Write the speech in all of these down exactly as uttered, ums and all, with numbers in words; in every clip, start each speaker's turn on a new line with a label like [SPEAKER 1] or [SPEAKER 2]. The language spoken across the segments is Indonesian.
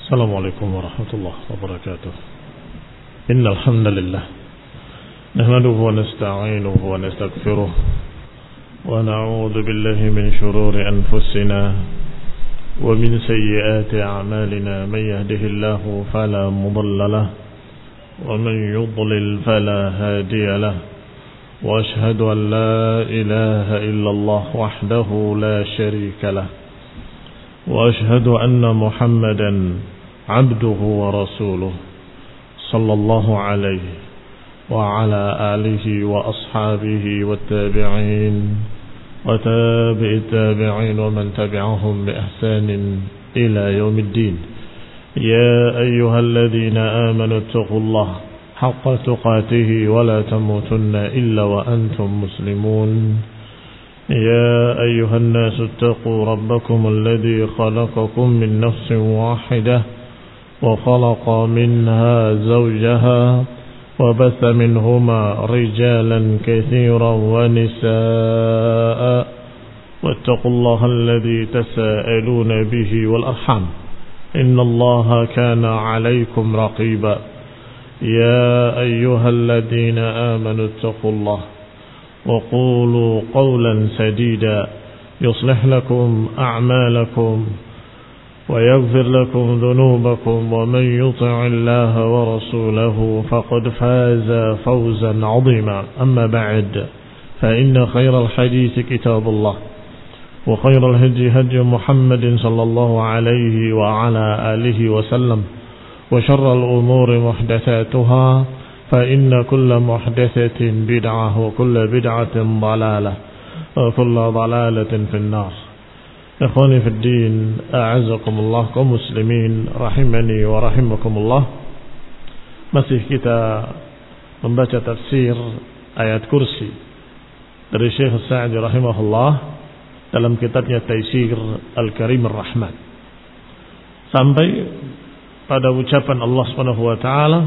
[SPEAKER 1] السلام عليكم ورحمة الله وبركاته. إن الحمد لله نحمده ونستعينه ونستغفره ونعوذ بالله من شرور أنفسنا ومن سيئات أعمالنا. من يهده الله فلا مضل له ومن يضلل فلا هادي له، وأشهد أن لا إله إلا الله وحده لا شريك له، وأشهد أن محمدا عبده ورسوله صلى الله عليه وعلى آله وأصحابه والتابعين وتابع التابعين ومن تبعهم بإحسان إلى يوم الدين. يا أيها الذين آمنوا اتقوا الله حق تقاته ولا تموتن إلا وأنتم مسلمون. يا أيها الناس اتقوا ربكم الذي خلقكم من نفس واحدة وخلق منها زوجها وبث منهما رجالا كثيرا ونساء، واتقوا الله الذي تساءلون به والأرحام إن الله كان عليكم رقيبا. يا أيها الذين آمنوا اتقوا الله وقولوا قولا سديدا يصلح لكم أعمالكم ويغفر لكم ذنوبكم، ومن يطع الله ورسوله فقد فاز فوزا عظيما. أما بعد، فإن خير الحديث كتاب الله، وخير الهدي هدي محمد صلى الله عليه وعلى آله وسلم، وشر الأمور محدثاتها، فإن كل محدثة بدعة وكل بدعة ضلالة وكل ضلالة في النار. Ikhwani fi din, a'azakumullah, kaum muslimin rahimani wa rahimakumullah. Masih kita membaca tafsir ayat kursi dari Syekh Sa'di rahimahullah dalam kitabnya Taysir Al-Karim Ar-Rahman, sampai pada ucapan Allah Subhanahu wa taala,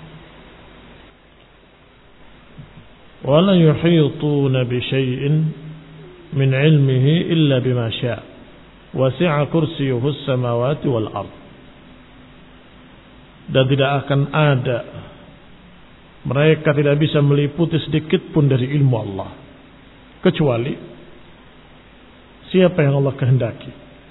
[SPEAKER 1] wa la yuhituna bi syai'in min 'ilmihi illa bima syaa' wasi'a kursiyyuhu as-samawati wal ard. Dan tidak akan ada, mereka tidak bisa meliputi sedikit pun dari ilmu Allah kecuali siapa yang Allah kehendaki.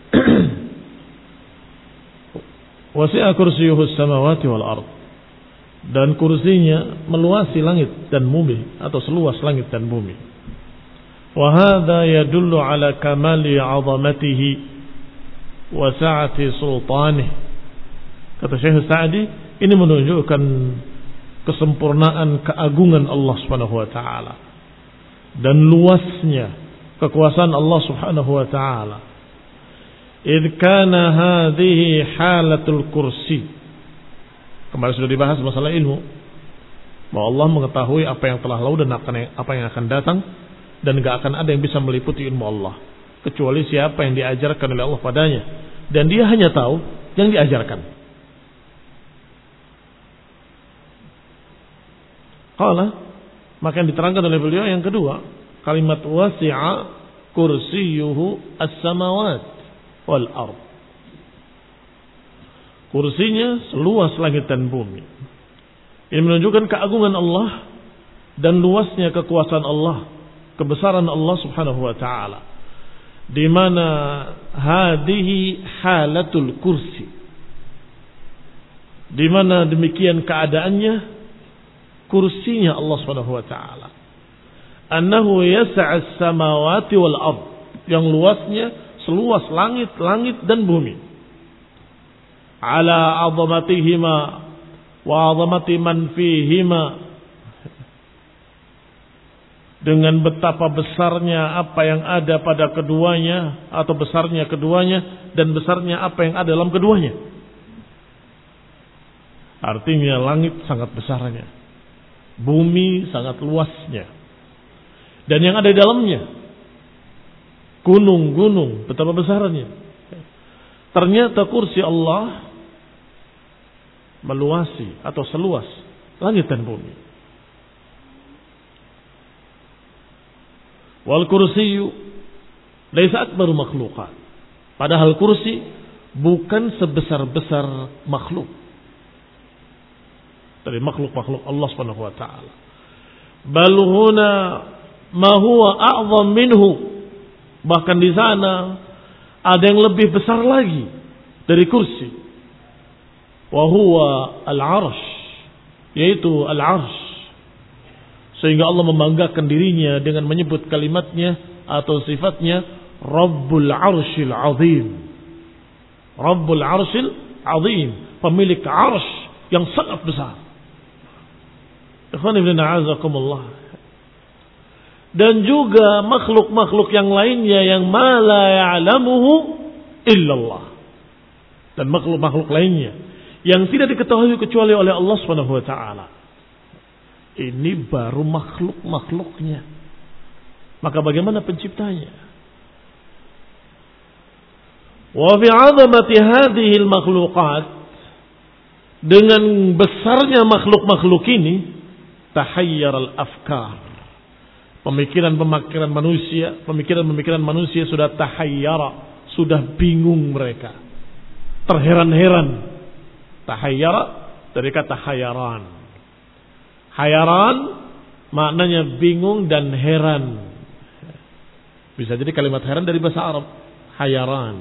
[SPEAKER 1] Wasi'a kursiyyuhu as-samawati wal ard, dan kursinya meluasi langit dan bumi atau seluas langit dan bumi. Wa hadza yadullu ala kamali 'azamatihi wa sa'ati sultanih. Kata Syekh Sa'di, ini menunjukkan kesempurnaan keagungan Allah Subhanahu wa taala dan luasnya kekuasaan Allah Subhanahu wa taala. Idh kana hadhihi halatul kursi. Kemarin sudah dibahas masalah ilmu, bahwa Allah mengetahui apa yang telah lalu dan apa yang akan datang, dan gak akan ada yang bisa meliputi ilmu Allah kecuali siapa yang diajarkan oleh Allah padanya, dan dia hanya tahu yang diajarkan. Qala, maka yang diterangkan oleh beliau yang kedua, kalimat wasi'a kursiyyuhu as-samawat wal ard. Kursinya seluas langit dan bumi. Ini menunjukkan keagungan Allah dan luasnya kekuasaan Allah, kebesaran Allah Subhanahu wa taala. Di mana hadhihi halatul kursi, di mana demikian keadaannya kursinya Allah Subhanahu wa taala. Annahu yas'a as-samawati wal ard, yang luasnya seluas langit-langit dan bumi. Ala 'azamatihima wa 'azamati man fihima, dengan betapa besarnya apa yang ada pada keduanya, atau besarnya keduanya, dan besarnya apa yang ada dalam keduanya. Artinya langit sangat besarnya, bumi sangat luasnya, dan yang ada di dalamnya, gunung-gunung betapa besarnya. Ternyata kursi Allah meluasi atau seluas langit dan bumi. Wal kursiyyu laisa akbaru makhluqat. Padahal kursi bukan sebesar-besar makhluk dari makhluk-makhluk Allah Subhanahu wa taala. Bal huna ma huwa a'zam minhu. Bahkan di sana ada yang lebih besar lagi dari kursi. Wa huwa al-'arsy, yaitu al-'arsy. Sehingga Allah membanggakan dirinya dengan menyebut kalimatnya atau sifatnya Rabbul 'Arsyil 'Azim. Rabbul 'Arsyil 'Azim, pemilik 'arsy yang sangat besar. Ikhwan ibn a'azakumullah. Dan juga makhluk-makhluk yang lainnya yang ma la ya'lamuhu illallah. Dan makhluk-makhluk lainnya yang tidak diketahui kecuali oleh Allah Subhanahu wa taala. Ini baru makhluk-makhluknya. Maka bagaimana penciptanya? Wa fi 'azamati hadhihi al-makhluqat, dengan besarnya makhluk-makhluk ini, tahayyar al-afkar. Pemikiran-pemikiran manusia, pemikiran-pemikiran manusia sudah tahayyara, sudah bingung mereka. Terheran-heran. Tahayyara dari kata hayaran. Hayaran maknanya bingung dan heran. Bisa jadi kalimat heran dari bahasa Arab. Hayaran.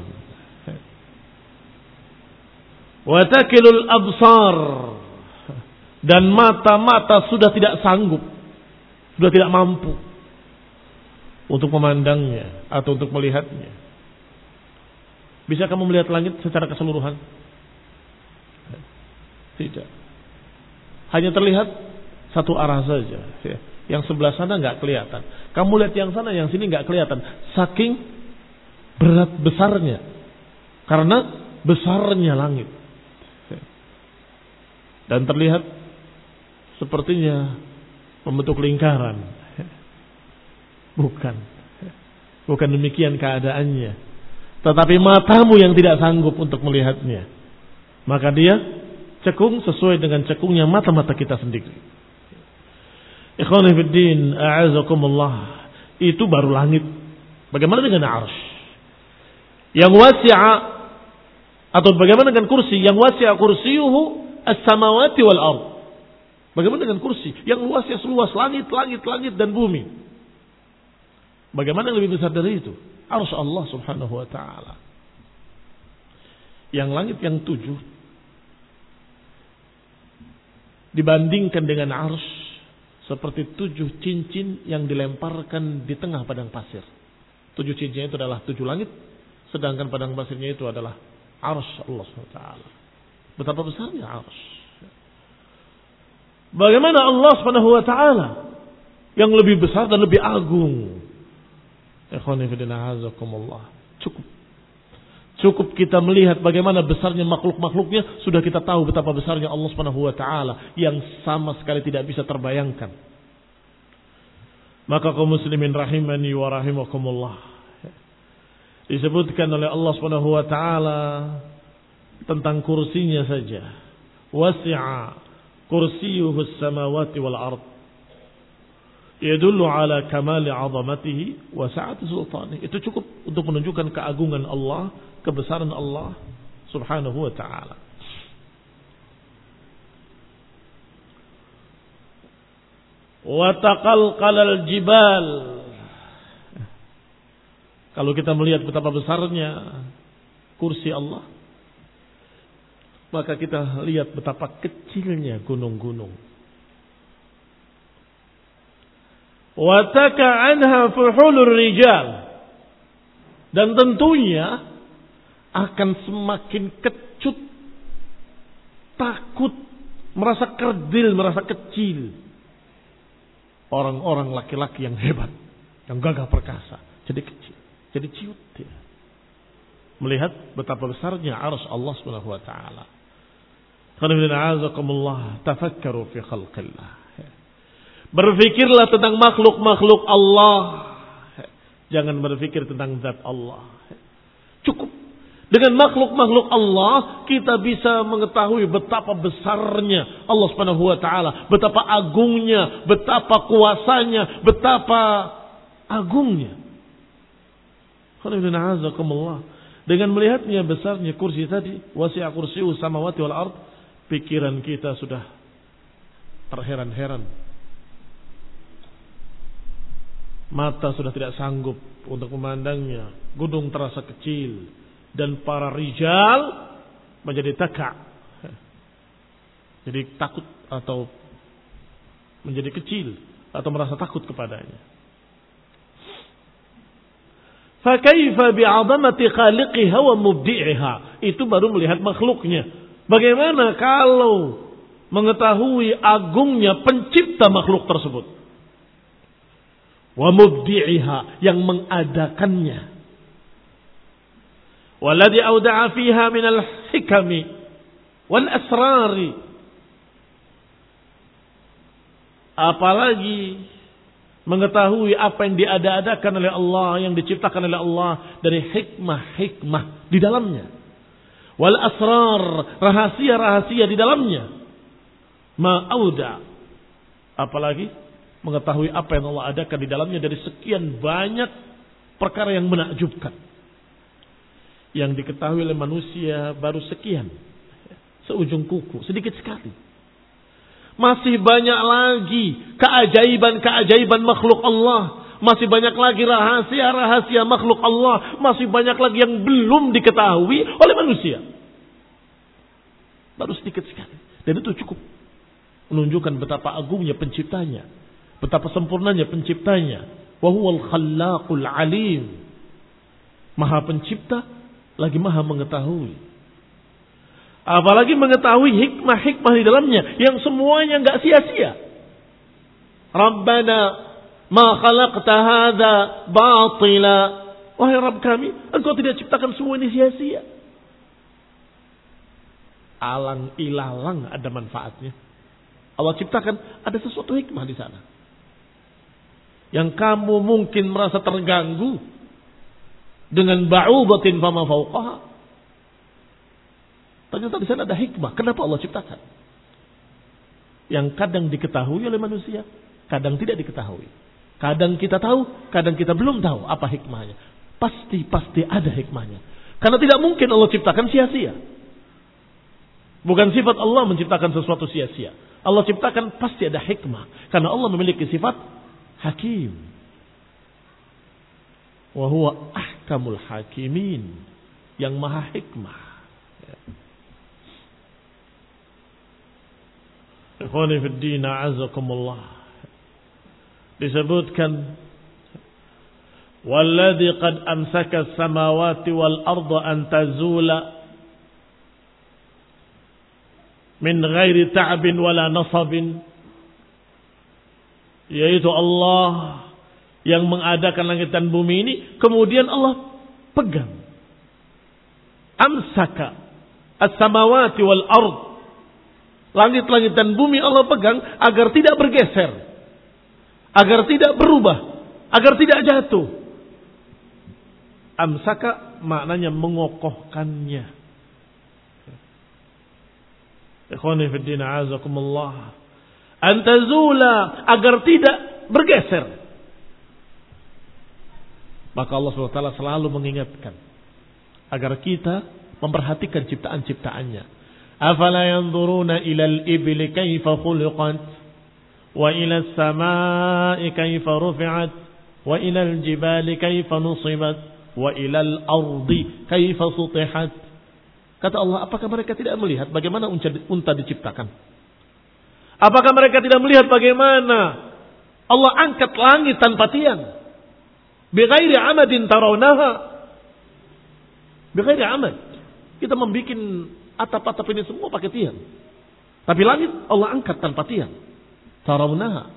[SPEAKER 1] Wa takilul absar, dan mata-mata sudah tidak sanggup, sudah tidak mampu untuk memandangnya atau untuk melihatnya. Bisa kamu melihat langit secara keseluruhan? Tidak. Hanya terlihat satu arah saja. Yang sebelah sana nggak kelihatan. Kamu lihat yang sana, yang sini nggak kelihatan. Saking berat besarnya, karena besarnya langit. Dan terlihat sepertinya membentuk lingkaran. Bukan. Bukan demikian keadaannya. Tetapi matamu yang tidak sanggup untuk melihatnya. Maka dia cekung sesuai dengan cekungnya mata-mata kita sendiri. Ikhwani fiddin, a'azakumullah. Itu baru langit. Bagaimana dengan arsy? Yang wasi'a, atau bagaimana dengan kursi? Yang wasi'a kursiyuhu as-samawati wal ard. Bagaimana dengan kursi yang luasnya seluas langit, langit, langit dan bumi? Bagaimana yang lebih besar dari itu? Arsy Allah Subhanahu wa taala. Yang langit yang tujuh dibandingkan dengan arsy seperti tujuh cincin yang dilemparkan di tengah padang pasir. Tujuh cincin itu adalah tujuh langit, sedangkan padang pasirnya itu adalah arsy Allah Subhanahu wa taala. Betapa besarnya arsy. Bagaimana Allah Subhanahu wa taala yang lebih besar dan lebih agung? Ikhwani fillah, azakumullah. Cukup. Cukup kita melihat bagaimana besarnya makhluk-makhluknya, sudah kita tahu betapa besarnya Allah Subhanahu wa taala yang sama sekali tidak bisa terbayangkan. Maka kaum muslimin rahimani wa rahimakumullah, disebutkan oleh Allah Subhanahu wa taala tentang kursinya saja. Wasi'a kursiyuhu as-samawati wal ard. Yadullu ala kamali 'azamatihi wa sa'ati sultanih. Itu cukup untuk menunjukkan keagungan Allah, kebesaran Allah Subhanahu wa taala. Wa taqalqalal jibal. Kalau kita melihat betapa besarnya kursi Allah, maka kita lihat betapa kecilnya gunung-gunung. Wa taka anha fuhulur rijal. Dan tentunya akan semakin kecut, takut, merasa kerdil, merasa kecil orang-orang laki-laki yang hebat, yang gagah perkasa, jadi kecil, jadi ciut dia. Melihat betapa besarnya arsy Allah Subhanahu wa taala. Tafakkaru fi khalqillah. Berfikirlah tentang makhluk-makhluk Allah. Jangan berfikir tentang zat Allah. Cukup. Dengan makhluk-makhluk Allah kita bisa mengetahui betapa besarnya Allah Subhanahu wa taala, betapa agungnya, betapa kuasanya, betapa agungnya. Dengan melihatnya besarnya kursi tadi, wasi'a kursiyyuhu samawati wal ard, pikiran kita sudah terheran-heran. Mata sudah tidak sanggup untuk memandangnya. Gunung terasa kecil dan para rijal menjadi taka. Jadi takut atau menjadi kecil atau merasa takut kepadanya. Fa kaifa bi'azamati khaliqiha wa mubdi'iha. Itu baru melihat makhluknya. Bagaimana kalau mengetahui agungnya pencipta makhluk tersebut? Wa mubdi'iha, yang mengadakannya. Walladhi awda'a fiha minal hikami wal asrari. Apalagi mengetahui apa yang diada-adakan oleh Allah, yang diciptakan oleh Allah dari hikmah-hikmah di dalamnya. Wal asrar, rahasia-rahasia di dalamnya. Ma'auda. Apalagi mengetahui apa yang Allah adakan di dalamnya dari sekian banyak perkara yang menakjubkan. Yang diketahui oleh manusia baru sekian. Seujung kuku, sedikit sekali. Masih banyak lagi keajaiban-keajaiban makhluk Allah. Masih banyak lagi rahasia-rahasia makhluk Allah. Masih banyak lagi yang belum diketahui oleh manusia. Baru sedikit sekali. Dan itu cukup menunjukkan betapa agungnya penciptanya. Betapa sempurnanya penciptanya. Wa huwal khallaqul alim. Maha pencipta lagi maha mengetahui. Apalagi mengetahui hikmah-hikmah di dalamnya yang semuanya enggak sia-sia. Rabbana ma khalaqta hadza batila. Wahai Rabb kami, Engkau tidak ciptakan semua ini sia-sia. Alang ilalang ada manfaatnya. Allah ciptakan ada sesuatu hikmah di sana. Yang kamu mungkin merasa terganggu dengan ba'udatin fama fawqaha. Ternyata di sana ada hikmah. Kenapa Allah ciptakan? Yang kadang diketahui oleh manusia, kadang tidak diketahui. Kadang kita tahu, kadang kita belum tahu apa hikmahnya. Pasti-pasti ada hikmahnya. Karena tidak mungkin Allah ciptakan sia-sia. Bukan sifat Allah menciptakan sesuatu sia-sia. Allah ciptakan pasti ada hikmah. Karena Allah memiliki sifat hakim. Wa huwa ahkamul hakimin. Yang maha hikmah. Ikhwani fi din, a'azakumullah. Disebutkan walladzi qad amsaka as-samawati wal arda an tazula min ghairi ta'bin wala nasabin, yaitu Allah yang mengadakan langit dan bumi ini, kemudian Allah pegang. Amsaka as-samawati wal ard, langit-langit dan bumi Allah pegang agar tidak bergeser, agar tidak berubah, agar tidak jatuh. Amsaka maknanya mengokohkannya. Ikhwani fi din, a'azakumullah. Antazula, agar tidak bergeser. Maka Allah subhanahu wa taala selalu mengingatkan agar kita memperhatikan ciptaan-ciptaannya. Afala yanzuruna ilal ibli kaifa khuliqat wa ilal samai kaifa rufi'at wa ilal jibali kaifa nusibat wa ilal ardi kaifa sutihat. Kata Allah, apakah mereka tidak melihat bagaimana unta diciptakan? Apakah mereka tidak melihat bagaimana Allah angkat langit tanpa tiang? Bighairi amadin tarawnaha. Bighairi amad. Kita membuat atap-atap ini semua pakai tiang. Tapi langit Allah angkat tanpa tiang. Tarawnaha.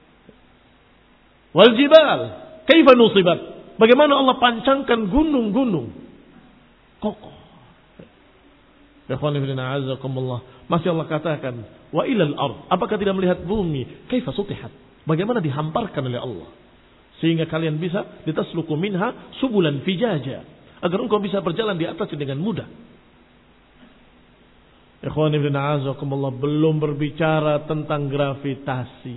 [SPEAKER 1] Wal jibal kaifa nusibat. Bagaimana Allah pancangkan gunung-gunung kokoh. Masih Allah katakan wa ilal ard, apakah tidak melihat bumi kaifa sutihat, bagaimana dihamparkan oleh Allah sehingga kalian bisa litasluku minha subulan fijaja, agar engkau bisa berjalan di atasnya dengan mudah. Ikhwan ibn a'azakumullah, belum berbicara tentang gravitasi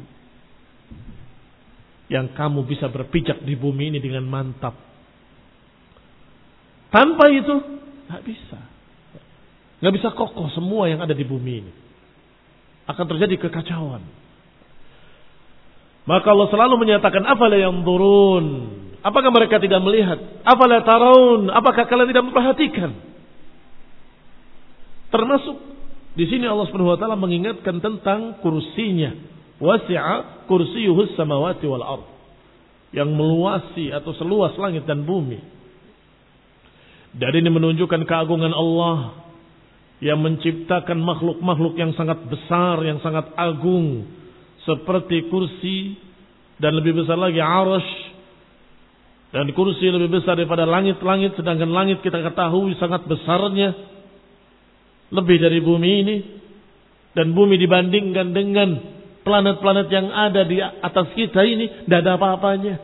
[SPEAKER 1] yang kamu bisa berpijak di bumi ini dengan mantap Tanpa itu nggak bisa. Nggak bisa kokoh semua yang ada di bumi ini. Akan terjadi kekacauan. Maka Allah selalu menyatakan, afala yanzurun. Apakah mereka tidak melihat? Afala taraun. Apakah kalian tidak memperhatikan? Termasuk di sini Allah Subhanahu wa taala mengingatkan tentang kursinya. Wasi'a kursiyuhus samawati wal ardh. Yang meluasi atau seluas langit dan bumi. Dan ini menunjukkan keagungan Allah yang menciptakan makhluk-makhluk yang sangat besar, yang sangat agung, seperti kursi, dan lebih besar lagi arasy, dan kursi lebih besar daripada langit-langit, sedangkan langit kita ketahui sangat besarnya, lebih dari bumi ini, dan bumi dibandingkan dengan planet-planet yang ada di atas kita ini, tidak ada apa-apanya.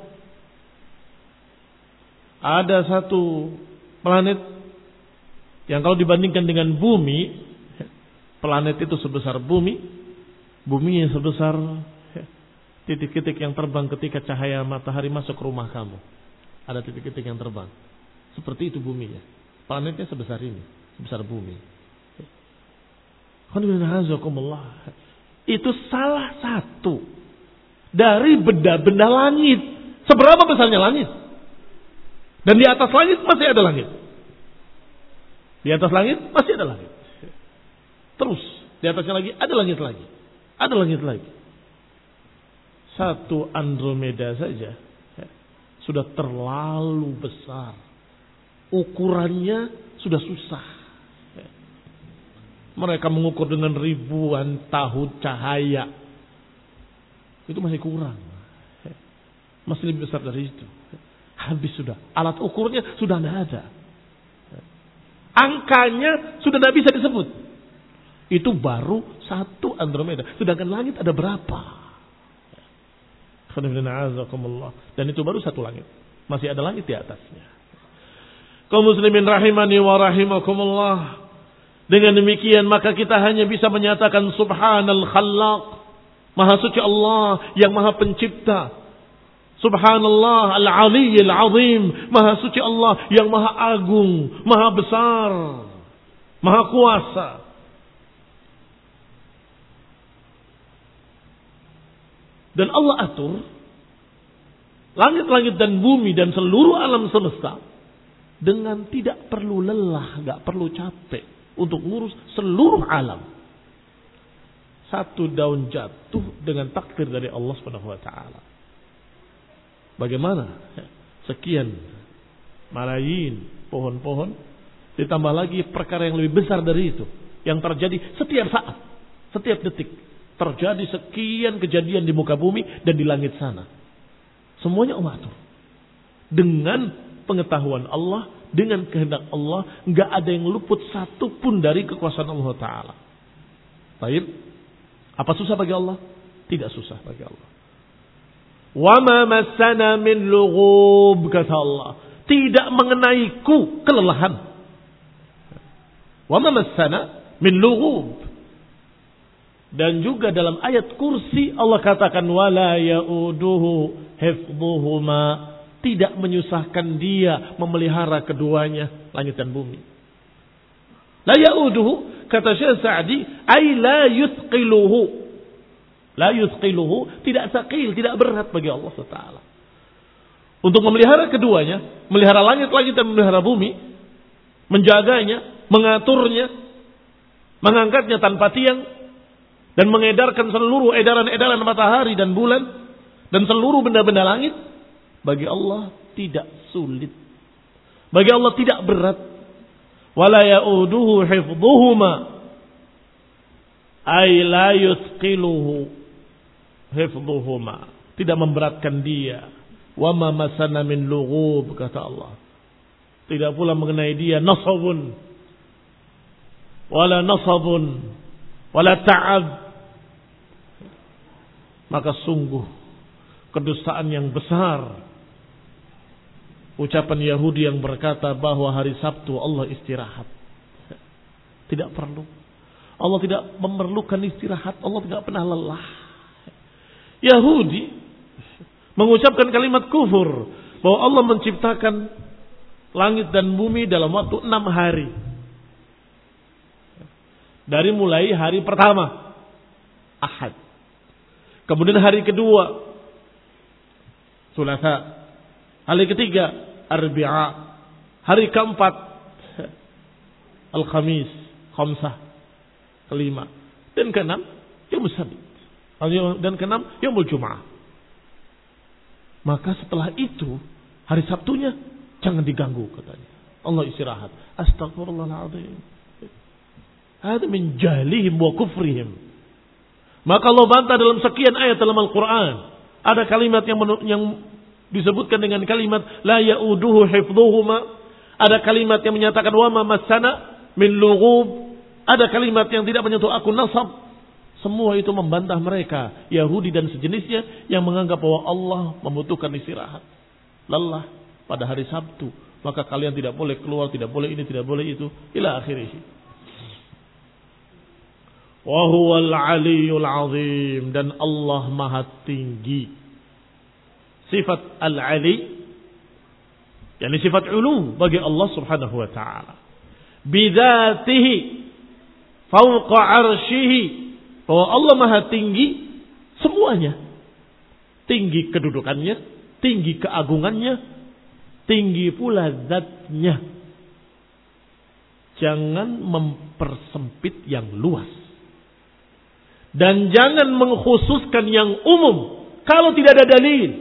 [SPEAKER 1] Ada satu planet yang kalau dibandingkan dengan bumi, planet itu sebesar bumi, bumi yang sebesar titik-titik yang terbang ketika cahaya matahari masuk ke rumah kamu. Ada titik-titik yang terbang. Seperti itu buminya. Planetnya sebesar ini, sebesar bumi. Itu salah satu dari benda-benda langit. Seberapa besarnya langit? Dan di atas langit masih ada langit. Di atas langit masih ada langit. Terus di atasnya lagi ada langit lagi. Ada langit lagi. Satu Andromeda saja ya, sudah terlalu besar. Ukurannya sudah susah. Ya. Mereka mengukur dengan ribuan tahun cahaya. Itu masih kurang. Ya. Masih lebih besar dari itu. Ya. Habis sudah. Alat ukurnya sudah tidak ada. Ya. Angkanya sudah tidak bisa disebut. Itu baru satu Andromeda. Sedangkan langit ada berapa? Dan itu baru satu langit. Masih ada langit di atasnya. Kaum muslimin rahimani wa rahimakumullah. Dengan demikian maka kita hanya bisa menyatakan subhanal khallaq. Maha suci Allah yang maha pencipta. Subhanallah al-aliyyil azim. Maha suci Allah yang maha agung, maha besar, maha kuasa. Dan Allah atur langit-langit dan bumi dan seluruh alam semesta dengan tidak perlu lelah, gak perlu capek untuk ngurus seluruh alam. Satu daun jatuh dengan takdir dari Allah Subhanahu wa taala. Bagaimana? Sekian malayin pohon-pohon ditambah lagi perkara yang lebih besar dari itu yang terjadi setiap saat, setiap detik. Terjadi sekian kejadian di muka bumi dan di langit sana. Semuanya Allah atur. Dengan pengetahuan Allah, dengan kehendak Allah, enggak ada yang luput satu pun dari kekuasaan Allah Ta'ala. Baik. Apa susah bagi Allah? Tidak susah bagi Allah. Wa ma massana min lughub, kata Allah. Tidak mengenaiku kelelahan. Wa ma massana min lughub. Dan juga dalam ayat kursi Allah katakan wala yauduhu hifdhuhuma, tidak menyusahkan dia memelihara keduanya, langit dan bumi. La yauduhu kata Syekh Sa'di ay la yuthqiluhu. La yuthqiluhu, tidak thaqil, tidak berat bagi Allah Subhanahu wa taala. Untuk memelihara keduanya, melihara langit-langit dan memelihara bumi, menjaganya, mengaturnya, mengangkatnya tanpa tiang, dan mengedarkan seluruh edaran-edaran matahari dan bulan dan seluruh benda-benda langit, bagi Allah tidak sulit, bagi Allah tidak berat. Wala yauduhu hifdhuhuma ay la yuthqiluhu hifdhuhuma, tidak memberatkan dia. Wa ma masana min lughub, kata Allah, tidak pula mengenai dia nasabun wala nasabun wala ta'ab. Maka sungguh kedustaan yang besar ucapan Yahudi yang berkata bahwa hari Sabtu Allah istirahat. Tidak perlu. Allah tidak memerlukan istirahat. Allah tidak pernah lelah. Yahudi mengucapkan kalimat kufur bahwa Allah menciptakan langit dan bumi dalam waktu enam hari. Dari mulai hari pertama, Ahad. Kemudian hari kedua, Thulatha. Hari ketiga, Arbi'a. Hari keempat, Al-Khamis, Khamsah. Kelima. Dan keenam, Yaumul Sabt. Dan keenam, Yaumul Jum'ah. Maka setelah itu, hari Sabtunya, jangan diganggu katanya. Allah istirahat. Astagfirullahaladzim. Hada min jahlihim wa kufrihim. Maka Allah bantah dalam sekian ayat dalam Al-Quran. Ada kalimat yang, yang disebutkan dengan kalimat la ya'uduhu hifdhuhuma. Ada kalimat yang menyatakan wa ma massana min lughub. Ada kalimat yang tidak menyentuh akun nasab. Semua itu membantah mereka, Yahudi dan sejenisnya, yang menganggap bahwa Allah membutuhkan istirahat, lelah pada hari Sabtu. Maka kalian tidak boleh keluar, tidak boleh ini, tidak boleh itu, ila akhirih. Wa huwal aliyyul azim, dan Allah maha tinggi. Sifat al-ali, yakni sifat ulu bagi Allah subhanahu wa ta'ala. Bidzatihi fawqa arsyihi, bahwa Allah maha tinggi semuanya. Tinggi kedudukannya, tinggi keagungannya, tinggi pula zatnya. Jangan mempersempit yang luas. Dan jangan mengkhususkan yang umum kalau tidak ada dalil.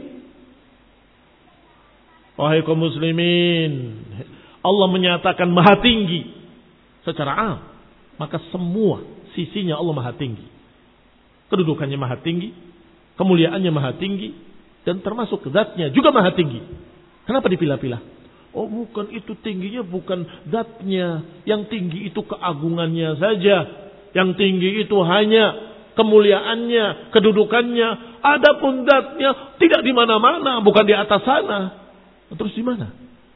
[SPEAKER 1] Wahai kaum muslimin, Allah menyatakan maha tinggi secara am, maka semua sisinya Allah maha tinggi. Kedudukannya maha tinggi, kemuliaannya maha tinggi, dan termasuk zatnya juga maha tinggi. Kenapa dipilah-pilah? Oh bukan itu tingginya, bukan zatnya. Yang tinggi itu keagungannya saja. Yang tinggi itu hanya kemuliaannya, kedudukannya. Adapun zatnya tidak di mana-mana, bukan di atas sana. Terus di mana?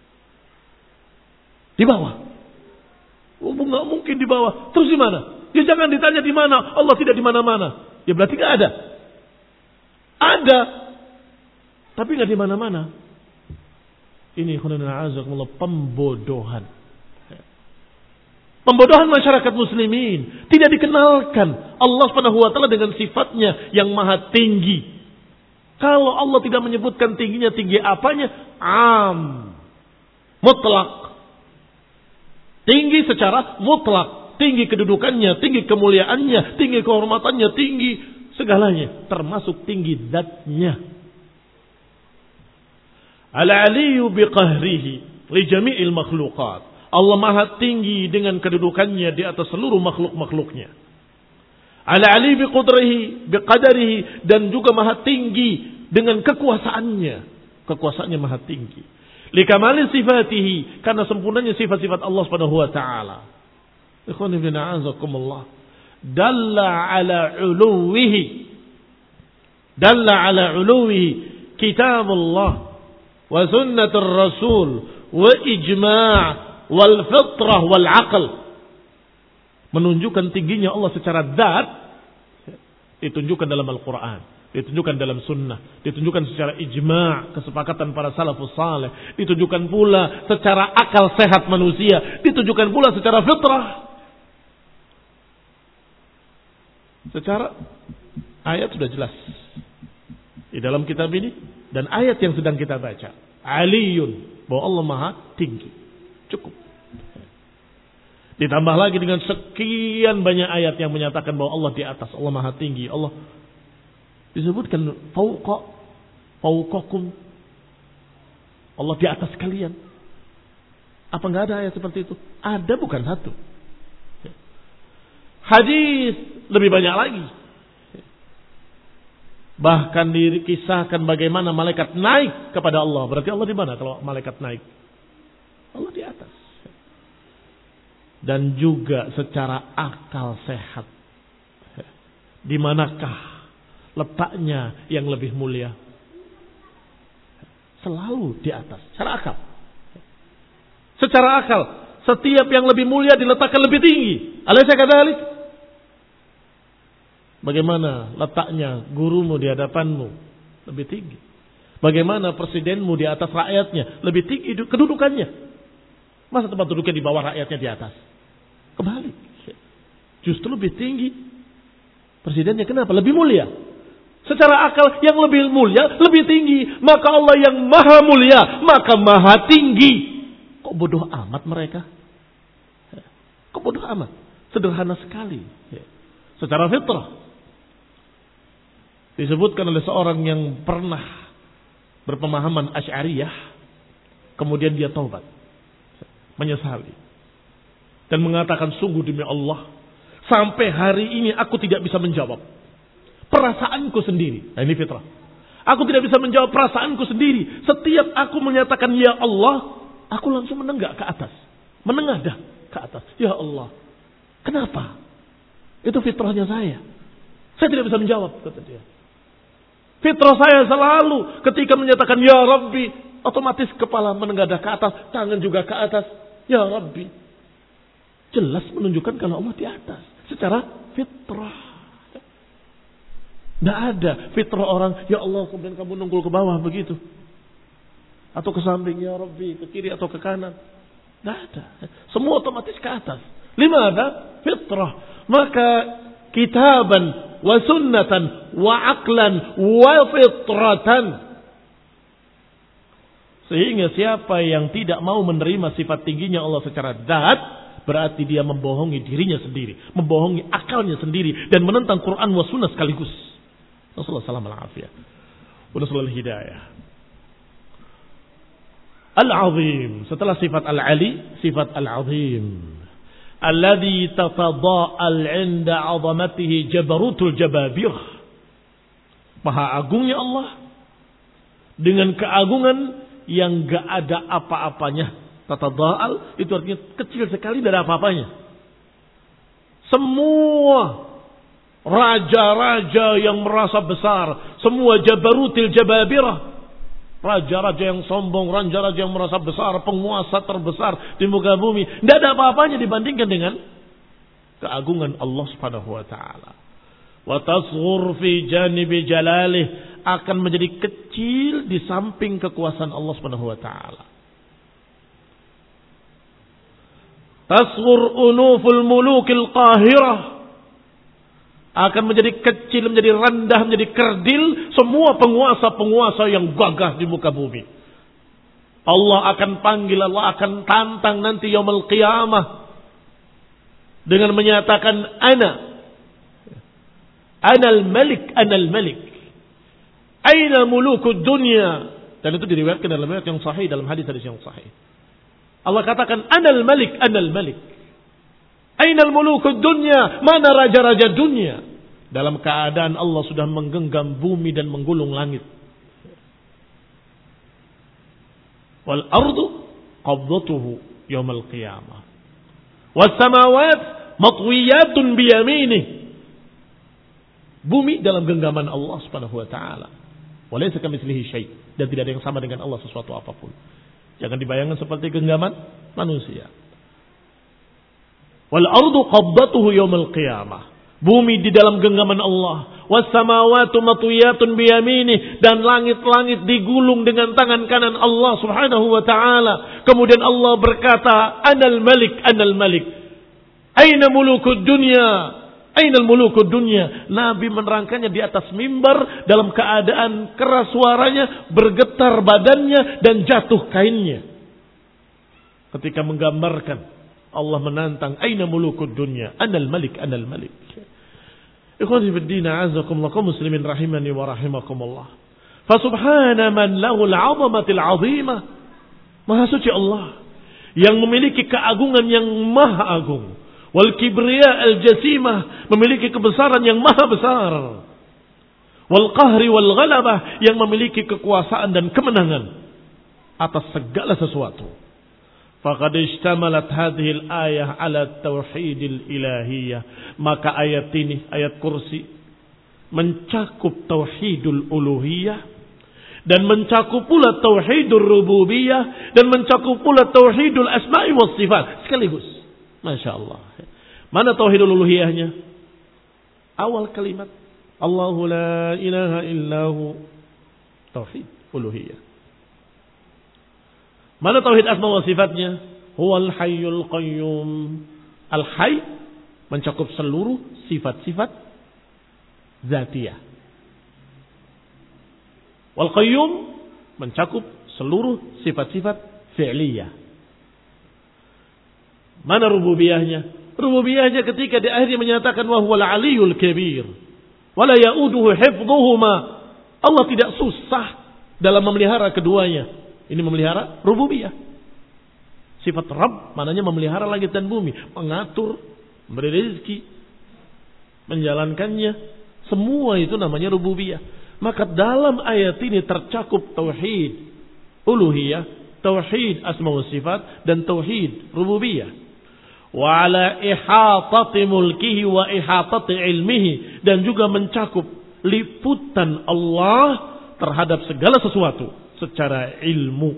[SPEAKER 1] Di bawah. Oh nggak mungkin di bawah. Terus di mana? Ya jangan ditanya di mana. Allah tidak di mana-mana. Ya berarti nggak ada. Ada, tapi nggak di mana-mana. Ini khonana azakumullah, pembodohan. Pembodohan masyarakat muslimin. Tidak dikenalkan Allah Subhanahu wa taala dengan sifatnya yang maha tinggi. Kalau Allah tidak menyebutkan tingginya, tinggi apanya? Am. Mutlak. Tinggi secara mutlak. Tinggi kedudukannya, tinggi kemuliaannya, tinggi kehormatannya, tinggi segalanya. Termasuk tinggi zatnya. Al-aliyu biqahrihi li jami'il makhluqat. Allah maha tinggi dengan kedudukannya di atas seluruh makhluk-makhluknya. Al-ali biqudrahi biqadarihi, dan juga maha tinggi dengan kekuasaannya. Kekuasaannya maha tinggi. Likamali sifatihi, karena sempurnanya sifat-sifat Allah Subhanahu wa taala. Ikhwani bin a'azakumullah. Dalla ala uluwihi. Dalla ala uluwihi kitabullah wa sunnatur rasul wa ijma' wal fitrah wal aql. Menunjukkan tingginya Allah secara zat ditunjukkan dalam Al-Quran, ditunjukkan dalam sunnah, ditunjukkan secara ijma' kesepakatan para salafus saleh, ditunjukkan pula secara akal sehat manusia, ditunjukkan pula secara fitrah. Secara ayat sudah jelas di dalam kitab ini, dan ayat yang sedang kita baca, aliyun, bahwa Allah maha tinggi. Cukup. Ditambah lagi dengan sekian banyak ayat yang menyatakan bahwa Allah di atas, Allah maha tinggi. Allah disebutkan fauqa, fauqakum, Allah di atas kalian. Apa enggak ada ayat seperti itu? Ada, bukan satu. Hadis lebih banyak lagi. Bahkan dikisahkan bagaimana malaikat naik kepada Allah. Berarti Allah di mana kalau malaikat naik? Allah di atas. Dan juga secara akal sehat, di manakah letaknya yang lebih mulia? Selalu di atas. Secara akal. Secara akal, setiap yang lebih mulia diletakkan lebih tinggi. Alaysa kadzalik? Bagaimana letaknya gurumu di hadapanmu? Lebih tinggi. Bagaimana presidenmu di atas rakyatnya? Lebih tinggi kedudukannya. Masa tempat duduknya di bawah, rakyatnya di atas? Kembali. Justru lebih tinggi presidennya. Kenapa? Lebih mulia. Secara akal yang lebih mulia, lebih tinggi. Maka Allah yang maha mulia, maka maha tinggi. Kok bodoh amat mereka? Kok bodoh amat? Sederhana sekali. Secara fitrah. Disebutkan oleh seorang yang pernah berpemahaman Asy'ariyah. Kemudian dia taubat. Menyesali. Dan mengatakan, sungguh demi Allah, sampai hari ini aku tidak bisa menjawab perasaanku sendiri. Nah, ini fitrah. Aku tidak bisa menjawab perasaanku sendiri. Setiap aku menyatakan ya Allah, aku langsung menenggak ke atas. Menengadah ke atas. Ya Allah. Kenapa? Itu fitrahnya saya. Saya tidak bisa menjawab, kata dia. Fitrah saya selalu ketika menyatakan ya Rabbi, otomatis kepala menengadah ke atas, tangan juga ke atas. Ya Rabbi. Jelas menunjukkan kalau Allah di atas. Secara fitrah. Tidak ada fitrah orang, ya Allah kemudian kamu nunggul ke bawah begitu. Atau ke samping, ya Rabbi, ke kiri atau ke kanan. Tidak ada. Semua otomatis ke atas. Lima ada fitrah. Maka kitaban, wa sunnatan, wa aqlan, wa fitratan. Sehingga siapa yang tidak mau menerima sifat tingginya Allah secara zat, berarti dia membohongi dirinya sendiri, membohongi akalnya sendiri, dan menentang Quran wa sunnah sekaligus. Rasulullah sallallahu alaihi wasallam wa nasallahu hidayah. Al-azim, setelah sifat al-ali, sifat al-azim. Alladhi tatada'al 'inda 'azamatihi jabarutul jababir. Maha agungnya Allah dengan keagungan yang enggak ada apa-apanya. Tatada'al itu artinya kecil sekali, tidak ada apa-apanya. Semua raja-raja yang merasa besar, semua jabarutil jababirah, raja-raja yang sombong, raja-raja yang merasa besar, penguasa terbesar di muka bumi, tidak ada apa-apanya dibandingkan dengan keagungan Allah Subhanahu wa taala. Wa tasghur fi janibi jalalih, akan menjadi kecil di samping kekuasaan Allah Subhanahu wa taala. Tasghur unuful mulukil qahirah, akan menjadi kecil, menjadi rendah, menjadi kerdil semua penguasa-penguasa yang gagah di muka bumi. Allah akan panggil, Allah akan tantang nanti yaumul qiyamah dengan menyatakan ana anal malik, anal malik, aina mulukud dunya. Dan itu diriwayatkan dalam riwayat yang sahih, dalam hadis-hadis yang sahih. Allah katakan anal malik, anal malik, ainal mulukud dunya, mana raja-raja dunia? Dalam keadaan Allah sudah menggenggam bumi dan menggulung langit. Wal ardu qabdatuhu yaumal qiyamah. Was samawat matwiyatun biyaminih. Bumi dalam genggaman Allah Subhanahu wa taala. Wa laysa kamitslihi syai', dan tidak ada yang sama dengan Allah sesuatu apapun. Jangan dibayangkan seperti genggaman manusia. Wal ardu qabdatuhu yaumil qiyamah. Bumi di dalam genggaman Allah. Was samawati matwiyatun biyaminih, dan langit-langit digulung dengan tangan kanan Allah Subhanahu wa taala. Kemudian Allah berkata, "Anal Malik, Anal Malik. Aina mulukud dunya? Aina mulukud dunya?" Nabi menerangkannya di atas mimbar dalam keadaan keras suaranya, bergetar badannya dan jatuh kainnya. Ketika menggambarkan Allah menantang, aina mulukud dunya? Anal Malik, Anal Malik. Ikhwani fid din, a'azzakumullah, kaum muslimin rahimani wa rahimakumullah. Fa subhana man lahul 'azamatil 'azimah. Maha suci Allah yang memiliki keagungan yang maha agung. Wal kibriya al jasimah, memiliki kebesaran yang maha besar. Wal qahri wal ghalabah, yang memiliki kekuasaan dan kemenangan atas segala sesuatu. Faqad ishtamalat hadhil ayah ala tauhidil ilahiyah. Maka ayat ini, ayat kursi, mencakup tauhidul uluhiyah, dan mencakup pula tauhidul rububiyah, dan mencakup pula tauhidul asma'i was sifat sekaligus. Masya Allah. Mana tauhidul uluhiyahnya? Awal kalimat, Allahu la ilaha illahu, tauhid uluhiyah. Mana tauhid asma wa sifatnya? huwal hayyul qayyum. Al-hayy mencakup seluruh sifat-sifat zatiyah. Wal qayyum mencakup seluruh sifat-sifat fi'liyah. Mana rububiyahnya? Rububiyahnya ketika di akhirnya menyatakan wa huwal aliyul kabir wa la ya'uduhu hifdhuhuma. Allah tidak susah dalam memelihara keduanya. Ini memelihara rububiyah. Sifat Rabb maknanya memelihara langit dan bumi, mengatur, memberi rezeki, menjalankannya. Semua itu namanya rububiyah. Maka dalam ayat ini tercakup tauhid uluhiyah, tauhid asma wa sifat, dan tauhid rububiyah. Wa ala ihatati mulkihi wa ihatati ilmihi, dan juga mencakup liputan Allah terhadap segala sesuatu secara ilmu,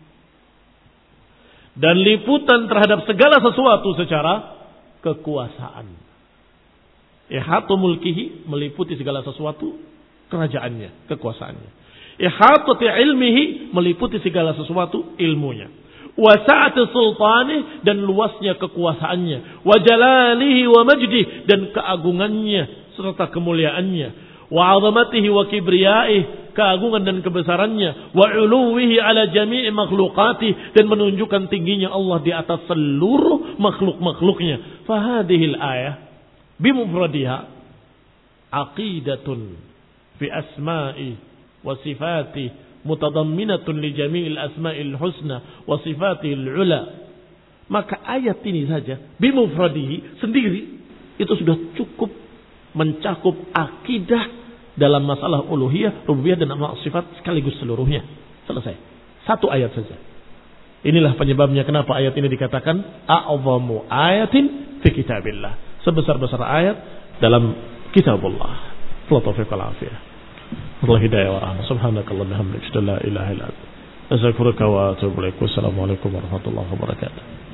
[SPEAKER 1] dan liputan terhadap segala sesuatu secara kekuasaan. Ihatu mulkihi meliputi segala sesuatu, kerajaannya, kekuasaannya. Ihatati ilmihi meliputi segala sesuatu, ilmunya. Wa sa'ati sultanih, dan luasnya kekuasaannya. Wa jalalihi wa majdih, dan keagungannya serta kemuliaannya. Wa 'azamatihi wa kibriyaih, keagungan dan kebesarannya. Wa 'uluwihi ala jami'i makhluqatih, dan menunjukkan tingginya Allah di atas seluruh makhluk-makhluknya. Fa hadhil ayah bimufradiha aqidatun fi asma'i wa sifati mutadamminatun li jami'il asma'il husna wa sifatil ula. Maka ayat ini saja bimufradihi sendiri itu sudah cukup mencakup akidah dalam masalah uluhiyah, rububiyah, dan asma sifat sekaligus seluruhnya. Selesai. Satu ayat saja. Inilah penyebabnya kenapa ayat ini dikatakan a'zamu ayatin fi kitabillah. Sebesar-besar ayat dalam kitabullah. Allah taufiq wal afiyah. Allah hidayah wa rahmah. Subhanakallah bihamdika, la ilaha illa anta, astaghfiruka wa atubu ilaik. Wassalamualaikum warahmatullahi wabarakatuh.